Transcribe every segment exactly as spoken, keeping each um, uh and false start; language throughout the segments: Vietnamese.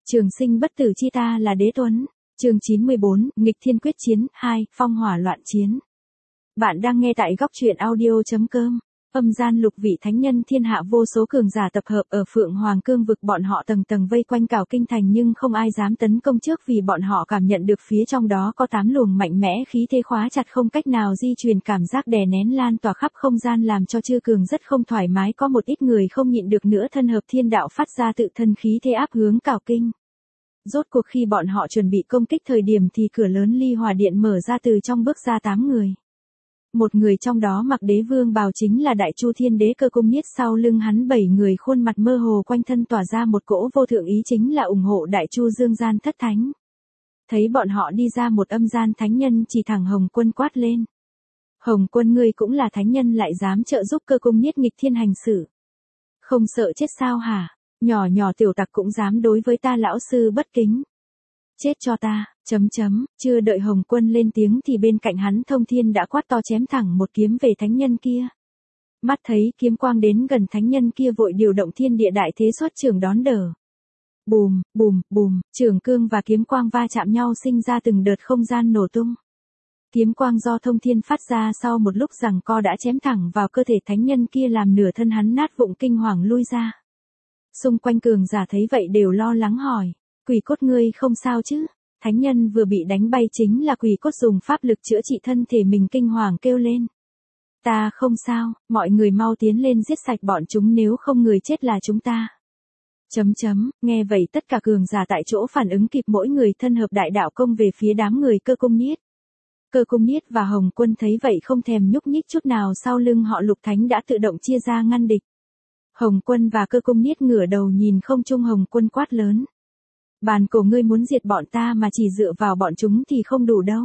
Trường sinh bất tử chi ta là đế tuấn. Chương chín mươi bốn, nghịch thiên quyết chiến, hai, phong hỏa loạn chiến. Bạn đang nghe tại góc truyện audio.com. Âm gian lục vị thánh nhân thiên hạ vô số cường giả tập hợp ở Phượng Hoàng Cương vực, bọn họ tầng tầng vây quanh Cảo Kinh thành nhưng không ai dám tấn công trước vì bọn họ cảm nhận được phía trong đó có tám luồng mạnh mẽ khí thế khóa chặt không cách nào di chuyển, cảm giác đè nén lan tỏa khắp không gian làm cho Chư Cường rất không thoải mái, có một ít người không nhịn được nữa thân hợp thiên đạo phát ra tự thân khí thế áp hướng Cảo Kinh. Rốt cuộc khi bọn họ chuẩn bị công kích thời điểm thì cửa lớn ly hỏa điện mở ra, từ trong bước ra tám người. Một người trong đó mặc đế vương bào chính là Đại Chu Thiên Đế Cơ Cung Niết, sau lưng hắn bảy người khuôn mặt mơ hồ, quanh thân tỏa ra một cỗ vô thượng ý chính là ủng hộ Đại Chu Dương Gian Thất Thánh. Thấy bọn họ đi ra, một âm gian thánh nhân chỉ thẳng Hồng Quân quát lên. Hồng Quân, ngươi cũng là thánh nhân lại dám trợ giúp Cơ Cung Niết nghịch thiên hành xử. Không sợ chết sao hả? Nhỏ nhỏ tiểu tặc cũng dám đối với ta lão sư bất kính. Chết cho ta, chấm chấm, chưa đợi Hồng Quân lên tiếng thì bên cạnh hắn Thông Thiên đã quát to, chém thẳng một kiếm về thánh nhân kia. Mắt thấy kiếm quang đến gần, thánh nhân kia vội điều động thiên địa đại thế xuất trường đón đỡ. Bùm, bùm, bùm, trường cương và kiếm quang va chạm nhau sinh ra từng đợt không gian nổ tung. Kiếm quang do Thông Thiên phát ra sau một lúc giằng co đã chém thẳng vào cơ thể thánh nhân kia, làm nửa thân hắn nát vụn, kinh hoàng lui ra. Xung quanh cường giả thấy vậy đều lo lắng hỏi, Quỷ Cốt ngươi không sao chứ? Thánh nhân vừa bị đánh bay chính là Quỷ Cốt dùng pháp lực chữa trị thân thể mình, kinh hoàng kêu lên. Ta không sao, mọi người mau tiến lên giết sạch bọn chúng, nếu không người chết là chúng ta. Chấm chấm, nghe vậy tất cả cường giả tại chỗ phản ứng kịp, mỗi người thân hợp đại đạo công về phía đám người Cơ Cung Niết. Cơ Cung Niết và Hồng Quân thấy vậy không thèm nhúc nhích chút nào, sau lưng họ Lục Thánh đã tự động chia ra ngăn địch. Hồng Quân và Cơ Cung Niết ngửa đầu nhìn không trung, Hồng Quân quát lớn. Bàn cổ, ngươi muốn diệt bọn ta mà chỉ dựa vào bọn chúng thì không đủ đâu.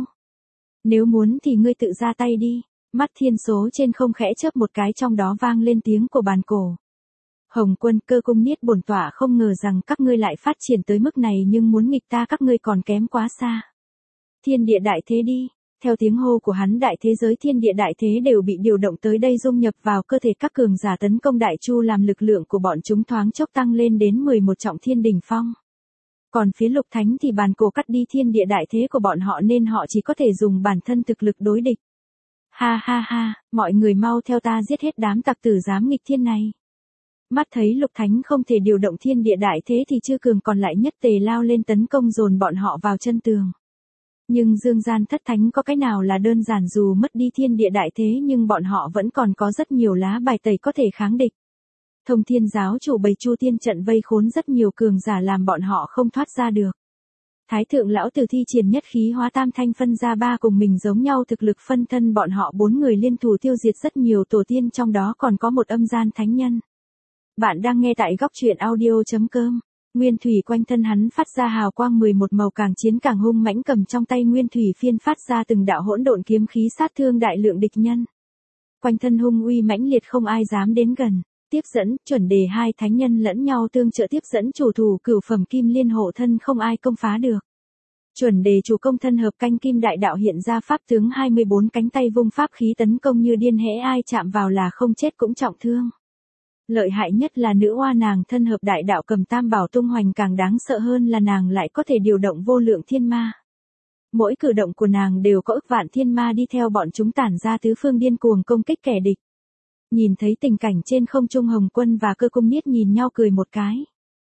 Nếu muốn thì ngươi tự ra tay đi. Mắt thiên số trên không khẽ chớp một cái, trong đó vang lên tiếng của bàn cổ. Hồng Quân, Cơ Cung Niết, bổn tọa không ngờ rằng các ngươi lại phát triển tới mức này, nhưng muốn nghịch ta các ngươi còn kém quá xa. Thiên địa đại thế đi. Theo tiếng hô của hắn, đại thế giới thiên địa đại thế đều bị điều động tới đây, dung nhập vào cơ thể các cường giả tấn công Đại Chu, làm lực lượng của bọn chúng thoáng chốc tăng lên đến mười một trọng thiên đỉnh phong. Còn phía Lục Thánh thì bàn cổ cắt đi thiên địa đại thế của bọn họ nên họ chỉ có thể dùng bản thân thực lực đối địch. Ha ha ha, mọi người mau theo ta giết hết đám tặc tử dám nghịch thiên này. Mắt thấy Lục Thánh không thể điều động thiên địa đại thế thì Chư Cường còn lại nhất tề lao lên tấn công, dồn bọn họ vào chân tường. Nhưng Dương Gian Thất Thánh có cái nào là đơn giản, dù mất đi thiên địa đại thế nhưng bọn họ vẫn còn có rất nhiều lá bài tẩy có thể kháng địch. Thông Thiên giáo chủ bày Chu Tiên trận vây khốn rất nhiều cường giả, làm bọn họ không thoát ra được. Thái thượng lão tử thi triển nhất khí hóa tam thanh phân ra ba cùng mình giống nhau thực lực phân thân, bọn họ bốn người liên thủ tiêu diệt rất nhiều tổ tiên, trong đó còn có một âm gian thánh nhân. Bạn đang nghe tại góc truyện audio.com. Nguyên thủy quanh thân hắn phát ra hào quang mười một màu, càng chiến càng hung mãnh, cầm trong tay Nguyên thủy phiên phát ra từng đạo hỗn độn kiếm khí sát thương đại lượng địch nhân. Quanh thân hung uy mãnh liệt, không ai dám đến gần. Tiếp dẫn, chuẩn đề hai thánh nhân lẫn nhau tương trợ, tiếp dẫn chủ thủ cửu phẩm kim liên hộ thân, không ai công phá được. Chuẩn đề chủ công thân hợp canh kim đại đạo hiện ra pháp tướng hai mươi bốn cánh tay vung pháp khí tấn công như điên, hễ ai chạm vào là không chết cũng trọng thương. Lợi hại nhất là nữ oa, nàng thân hợp đại đạo cầm tam bảo tung hoành, càng đáng sợ hơn là nàng lại có thể điều động vô lượng thiên ma. Mỗi cử động của nàng đều có ức vạn thiên ma đi theo bọn chúng, tản ra tứ phương điên cuồng công kích kẻ địch. Nhìn thấy tình cảnh trên không trung, Hồng Quân và Cơ Cung Niết nhìn nhau cười một cái.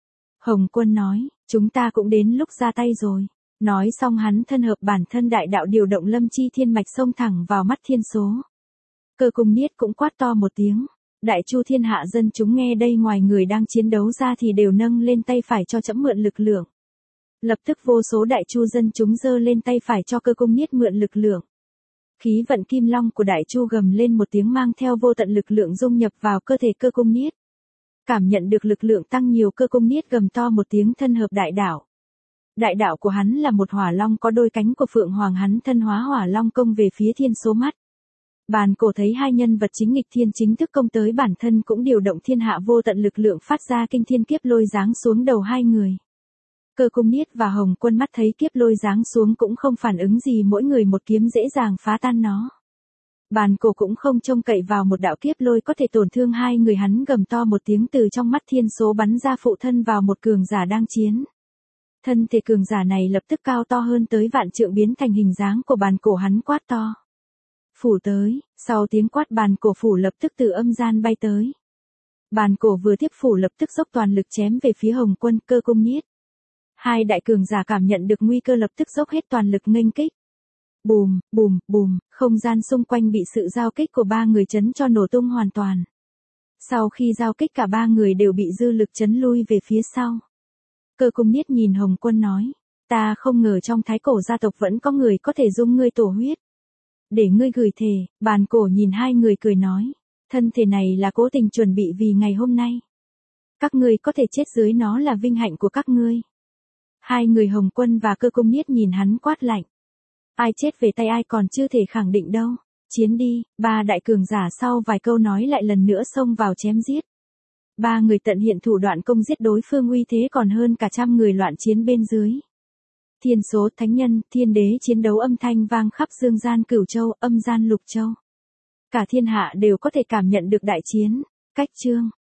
Hồng Quân nói, chúng ta cũng đến lúc ra tay rồi. Nói xong hắn thân hợp bản thân đại đạo điều động lâm chi thiên mạch xông thẳng vào mắt thiên số. Cơ Cung Niết cũng quát to một tiếng. Đại Chu thiên hạ dân chúng nghe đây, ngoài người đang chiến đấu ra thì đều nâng lên tay phải cho trẫm mượn lực lượng. Lập tức vô số Đại Chu dân chúng giơ lên tay phải cho Cơ Cung Niết mượn lực lượng. Khí vận kim long của Đại Chu gầm lên một tiếng, mang theo vô tận lực lượng dung nhập vào cơ thể Cơ Cung Niết. Cảm nhận được lực lượng tăng nhiều, Cơ Cung Niết gầm to một tiếng, thân hợp đại đạo. Đại đạo của hắn là một hỏa long có đôi cánh của Phượng Hoàng, hắn thân hóa hỏa long công về phía thiên số mắt. Bàn cổ thấy hai nhân vật chính nghịch thiên chính thức công tới, bản thân cũng điều động thiên hạ vô tận lực lượng phát ra kinh thiên kiếp lôi giáng xuống đầu hai người. Cơ Cung Niết và Hồng Quân mắt thấy kiếp lôi giáng xuống cũng không phản ứng gì, mỗi người một kiếm dễ dàng phá tan nó. Bàn cổ cũng không trông cậy vào một đạo kiếp lôi có thể tổn thương hai người, hắn gầm to một tiếng, từ trong mắt thiên số bắn ra phụ thân vào một cường giả đang chiến. Thân thể cường giả này lập tức cao to hơn tới vạn trượng biến thành hình dáng của bàn cổ hắn quát to. Phủ tới, sau tiếng quát bàn cổ phủ lập tức từ âm gian bay tới. Bàn cổ vừa tiếp phủ lập tức dốc toàn lực chém về phía Hồng Quân Cơ Cung Niết. Hai đại cường giả cảm nhận được nguy cơ lập tức dốc hết toàn lực nghênh kích. Bùm, bùm, bùm, không gian xung quanh bị sự giao kích của ba người chấn cho nổ tung hoàn toàn. Sau khi giao kích cả ba người đều bị dư lực chấn lui về phía sau. Cơ Cung Niết nhìn Hồng Quân nói, ta không ngờ trong thái cổ gia tộc vẫn có người có thể dung ngươi tổ huyết. Để ngươi gửi thề, bàn cổ nhìn hai người cười nói, thân thể này là cố tình chuẩn bị vì ngày hôm nay. Các ngươi có thể chết dưới nó là vinh hạnh của các ngươi. Hai người Hồng Quân và Cơ Cung Niết nhìn hắn quát lạnh. Ai chết về tay ai còn chưa thể khẳng định đâu. Chiến đi, ba đại cường giả sau vài câu nói lại lần nữa xông vào chém giết. Ba người tận hiện thủ đoạn công giết đối phương uy thế còn hơn cả trăm người loạn chiến bên dưới. Thiên số thánh nhân, thiên đế chiến đấu âm thanh vang khắp dương gian cửu châu, âm gian lục châu. Cả thiên hạ đều có thể cảm nhận được đại chiến. Cách chương